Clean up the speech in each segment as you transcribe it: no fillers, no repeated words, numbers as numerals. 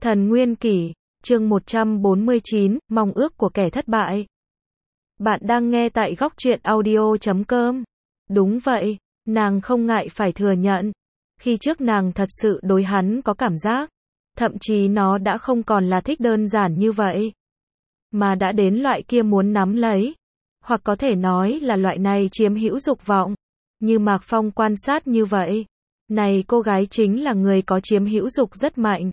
Thần Nguyên Kỷ, chương 149, mong ước của kẻ thất bại. Bạn đang nghe tại góc truyện audio.com. Đúng vậy, nàng không ngại phải thừa nhận. Khi trước nàng thật sự đối hắn có cảm giác. Thậm chí nó đã không còn là thích đơn giản như vậy. Mà đã đến loại kia muốn nắm lấy. Hoặc có thể nói là loại này chiếm hữu dục vọng. Như Mạc Phong quan sát như vậy. Này cô gái chính là người có chiếm hữu dục rất mạnh.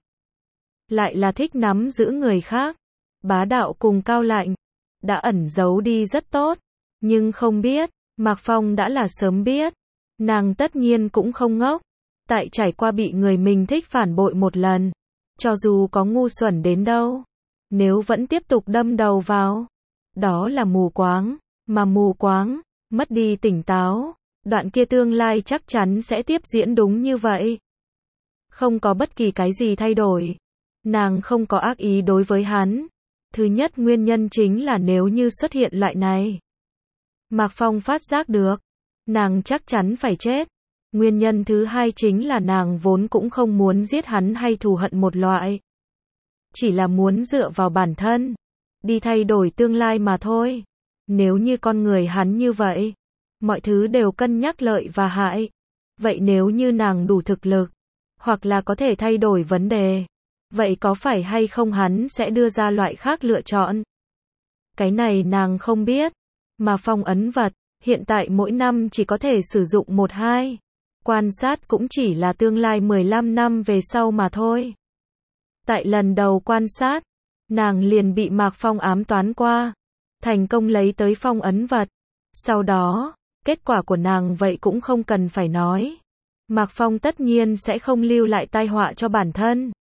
Lại là thích nắm giữ người khác. Bá đạo cùng cao lạnh. Đã ẩn giấu đi rất tốt. Nhưng không biết, Mạc Phong đã là sớm biết. Nàng tất nhiên cũng không ngốc. Tại trải qua bị người mình thích phản bội một lần. Cho dù có ngu xuẩn đến đâu. Nếu vẫn tiếp tục đâm đầu vào. Đó là mù quáng. Mà mù quáng, mất đi tỉnh táo. Đoạn kia tương lai chắc chắn sẽ tiếp diễn đúng như vậy. Không có bất kỳ cái gì thay đổi. Nàng không có ác ý đối với hắn. Thứ nhất nguyên nhân chính là nếu như xuất hiện loại này. Mạc Phong phát giác được. Nàng chắc chắn phải chết. Nguyên nhân thứ hai chính là nàng vốn cũng không muốn giết hắn hay thù hận một loại. Chỉ là muốn dựa vào bản thân. Đi thay đổi tương lai mà thôi. Nếu như con người hắn như vậy. Mọi thứ đều cân nhắc lợi và hại. Vậy nếu như nàng đủ thực lực. Hoặc là có thể thay đổi vấn đề. Vậy có phải hay không hắn sẽ đưa ra loại khác lựa chọn? Cái này nàng không biết. Mà phong ấn vật, hiện tại mỗi năm chỉ có thể sử dụng 1-2. Quan sát cũng chỉ là tương lai 15 năm về sau mà thôi. Tại lần đầu quan sát, nàng liền bị Mạc Phong ám toán qua. Thành công lấy tới phong ấn vật. Sau đó, kết quả của nàng vậy cũng không cần phải nói. Mạc Phong tất nhiên sẽ không lưu lại tai họa cho bản thân.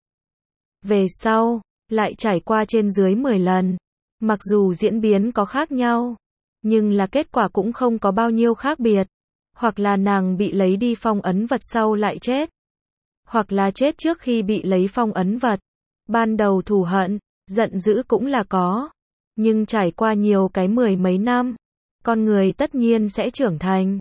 Về sau, lại trải qua trên dưới 10 lần. Mặc dù diễn biến có khác nhau, nhưng là kết quả cũng không có bao nhiêu khác biệt. Hoặc là nàng bị lấy đi phong ấn vật sau lại chết. Hoặc là chết trước khi bị lấy phong ấn vật. Ban đầu thù hận, giận dữ cũng là có. Nhưng trải qua nhiều cái 10 mấy năm, con người tất nhiên sẽ trưởng thành.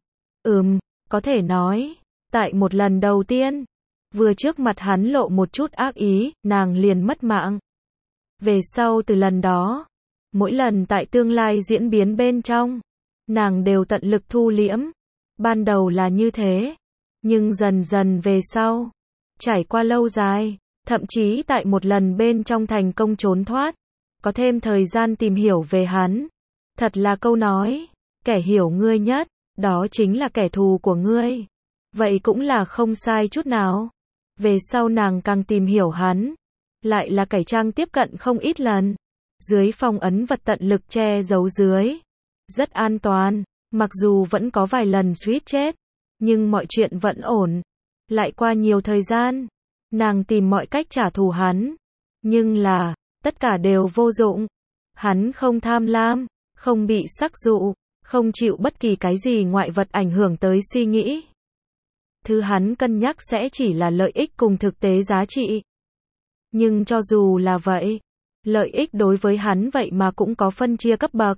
Có thể nói, tại một lần đầu tiên, vừa trước mặt hắn lộ một chút ác ý, nàng liền mất mạng. Về sau từ lần đó, mỗi lần tại tương lai diễn biến bên trong, nàng đều tận lực thu liễm. Ban đầu là như thế, nhưng dần dần về sau, trải qua lâu dài, thậm chí tại một lần bên trong thành công trốn thoát, có thêm thời gian tìm hiểu về hắn. Thật là câu nói, kẻ hiểu ngươi nhất, đó chính là kẻ thù của ngươi. Vậy cũng là không sai chút nào. Về sau nàng càng tìm hiểu hắn, lại là cải trang tiếp cận không ít lần. Dưới phong ấn vật tận lực che giấu dưới. Rất an toàn, mặc dù vẫn có vài lần suýt chết, nhưng mọi chuyện vẫn ổn. Lại qua nhiều thời gian, nàng tìm mọi cách trả thù hắn. Nhưng là, tất cả đều vô dụng. Hắn không tham lam, không bị sắc dụ, không chịu bất kỳ cái gì ngoại vật ảnh hưởng tới suy nghĩ. Thứ hắn cân nhắc sẽ chỉ là lợi ích cùng thực tế giá trị. Nhưng cho dù là vậy, lợi ích đối với hắn vậy mà cũng có phân chia cấp bậc.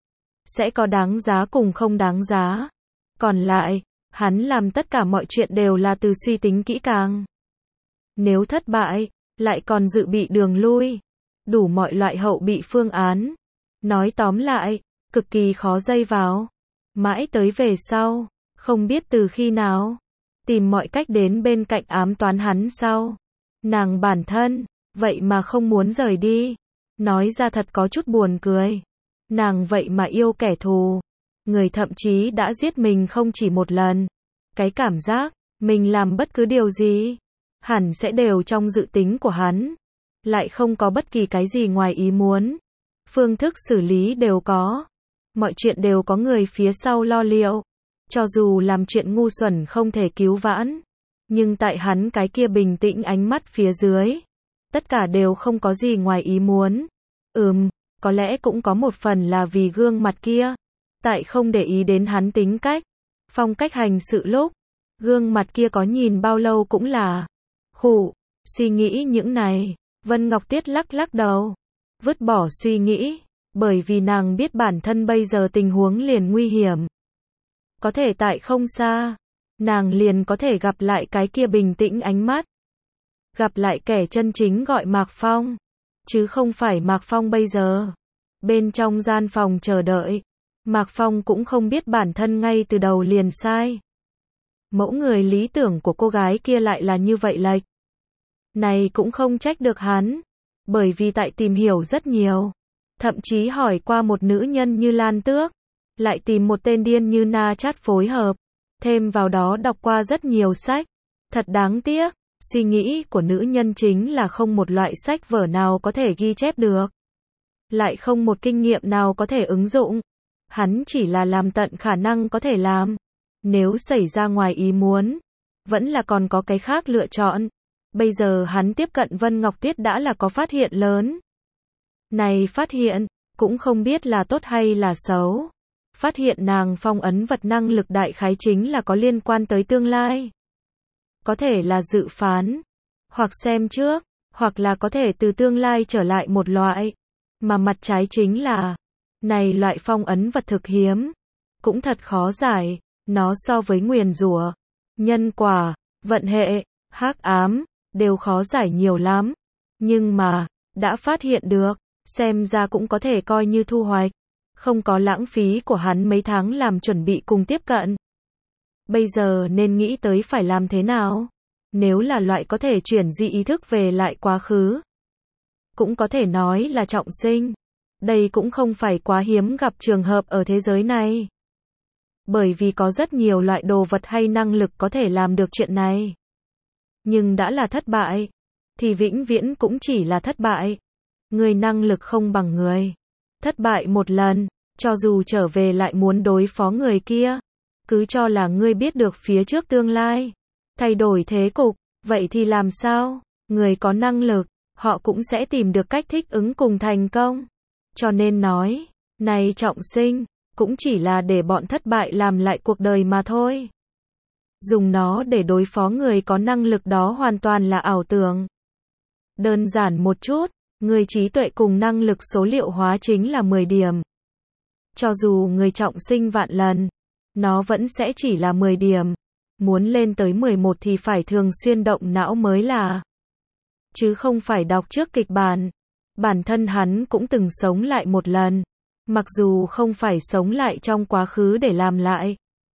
Sẽ có đáng giá cùng không đáng giá. Còn lại, hắn làm tất cả mọi chuyện đều là từ suy tính kỹ càng. Nếu thất bại, lại còn dự bị đường lui. Đủ mọi loại hậu bị phương án. Nói tóm lại, cực kỳ khó dây vào. Mãi tới về sau, không biết từ khi nào, tìm mọi cách đến bên cạnh ám toán hắn sau. Nàng bản thân, vậy mà không muốn rời đi. Nói ra thật có chút buồn cười. Nàng vậy mà yêu kẻ thù. Người thậm chí đã giết mình không chỉ một lần. Cái cảm giác, mình làm bất cứ điều gì, hẳn sẽ đều trong dự tính của hắn. Lại không có bất kỳ cái gì ngoài ý muốn. Phương thức xử lý đều có. Mọi chuyện đều có người phía sau lo liệu. Cho dù làm chuyện ngu xuẩn không thể cứu vãn. Nhưng tại hắn cái kia bình tĩnh ánh mắt phía dưới. Tất cả đều không có gì ngoài ý muốn. Có lẽ cũng có một phần là vì gương mặt kia. Tại không để ý đến hắn tính cách. Phong cách hành sự lúc. Gương mặt kia có nhìn bao lâu cũng là. Suy nghĩ những này. Vân Ngọc Tuyết lắc lắc đầu. Vứt bỏ suy nghĩ. Bởi vì nàng biết bản thân bây giờ tình huống liền nguy hiểm. Có thể tại không xa, nàng liền có thể gặp lại cái kia bình tĩnh ánh mắt. Gặp lại kẻ chân chính gọi Mạc Phong, chứ không phải Mạc Phong bây giờ. Bên trong gian phòng chờ đợi, Mạc Phong cũng không biết bản thân ngay từ đầu liền sai. Mẫu người lý tưởng của cô gái kia lại là như vậy lệch. Này cũng không trách được hắn, bởi vì tại tìm hiểu rất nhiều, thậm chí hỏi qua một nữ nhân như Lan Tước, lại tìm một tên điên như Na Chát phối hợp, thêm vào đó đọc qua rất nhiều sách. Thật đáng tiếc, suy nghĩ của nữ nhân chính là không một loại sách vở nào có thể ghi chép được, lại không một kinh nghiệm nào có thể ứng dụng. Hắn chỉ là làm tận khả năng có thể làm. Nếu xảy ra ngoài ý muốn, vẫn là còn có cái khác lựa chọn. Bây giờ hắn tiếp cận Vân Ngọc Tuyết đã là có phát hiện lớn. Này phát hiện, cũng không biết là tốt hay là xấu. Phát hiện nàng phong ấn vật năng lực đại khái chính là có liên quan tới tương lai. Có thể là dự phán, hoặc xem trước, hoặc là có thể từ tương lai trở lại một loại. Mà mặt trái chính là, này loại phong ấn vật thực hiếm, cũng thật khó giải. Nó so với nguyền rủa, nhân quả, vận hệ, hắc ám, đều khó giải nhiều lắm. Nhưng mà, đã phát hiện được, xem ra cũng có thể coi như thu hoạch. Không có lãng phí của hắn mấy tháng làm chuẩn bị cùng tiếp cận. Bây giờ nên nghĩ tới phải làm thế nào? Nếu là loại có thể chuyển di ý thức về lại quá khứ, cũng có thể nói là trọng sinh. Đây cũng không phải quá hiếm gặp trường hợp ở thế giới này. Bởi vì có rất nhiều loại đồ vật hay năng lực có thể làm được chuyện này. Nhưng đã là thất bại, thì vĩnh viễn cũng chỉ là thất bại. Người năng lực không bằng người. Thất bại một lần, cho dù trở về lại muốn đối phó người kia, cứ cho là ngươi biết được phía trước tương lai, thay đổi thế cục, vậy thì làm sao? Người có năng lực, họ cũng sẽ tìm được cách thích ứng cùng thành công. Cho nên nói, này trọng sinh, cũng chỉ là để bọn thất bại làm lại cuộc đời mà thôi. Dùng nó để đối phó người có năng lực đó hoàn toàn là ảo tưởng. Đơn giản một chút, người trí tuệ cùng năng lực số liệu hóa chính là 10 điểm. Cho dù người trọng sinh vạn lần, nó vẫn sẽ chỉ là 10 điểm. Muốn lên tới 11 thì phải thường xuyên động não mới là. Chứ không phải đọc trước kịch bản. Bản thân hắn cũng từng sống lại một lần. Mặc dù không phải sống lại trong quá khứ để làm lại.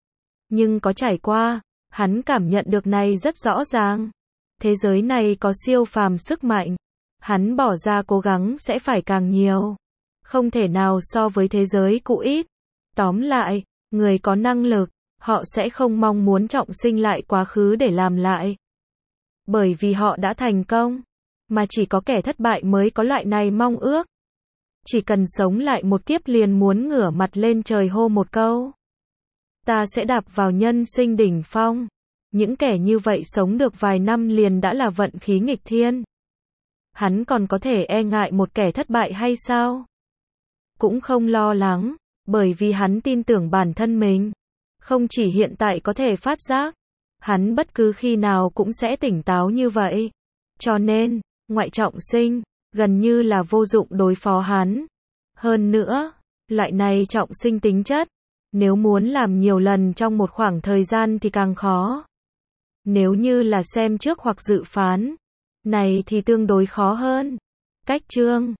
Nhưng có trải qua, hắn cảm nhận được này rất rõ ràng. Thế giới này có siêu phàm sức mạnh. Hắn bỏ ra cố gắng sẽ phải càng nhiều. Không thể nào so với thế giới cũ ít. Tóm lại, người có năng lực, họ sẽ không mong muốn trọng sinh lại quá khứ để làm lại. Bởi vì họ đã thành công. Mà chỉ có kẻ thất bại mới có loại này mong ước. Chỉ cần sống lại một kiếp liền muốn ngửa mặt lên trời hô một câu. Ta sẽ đạp vào nhân sinh đỉnh phong. Những kẻ như vậy sống được vài năm liền đã là vận khí nghịch thiên. Hắn còn có thể e ngại một kẻ thất bại hay sao? Cũng không lo lắng, bởi vì hắn tin tưởng bản thân mình. Không chỉ hiện tại có thể phát giác, hắn bất cứ khi nào cũng sẽ tỉnh táo như vậy. Cho nên, ngoại trọng sinh, gần như là vô dụng đối phó hắn. Hơn nữa, loại này trọng sinh tính chất, nếu muốn làm nhiều lần trong một khoảng thời gian thì càng khó. Nếu như là xem trước hoặc dự phán, này thì tương đối khó hơn. Cách chương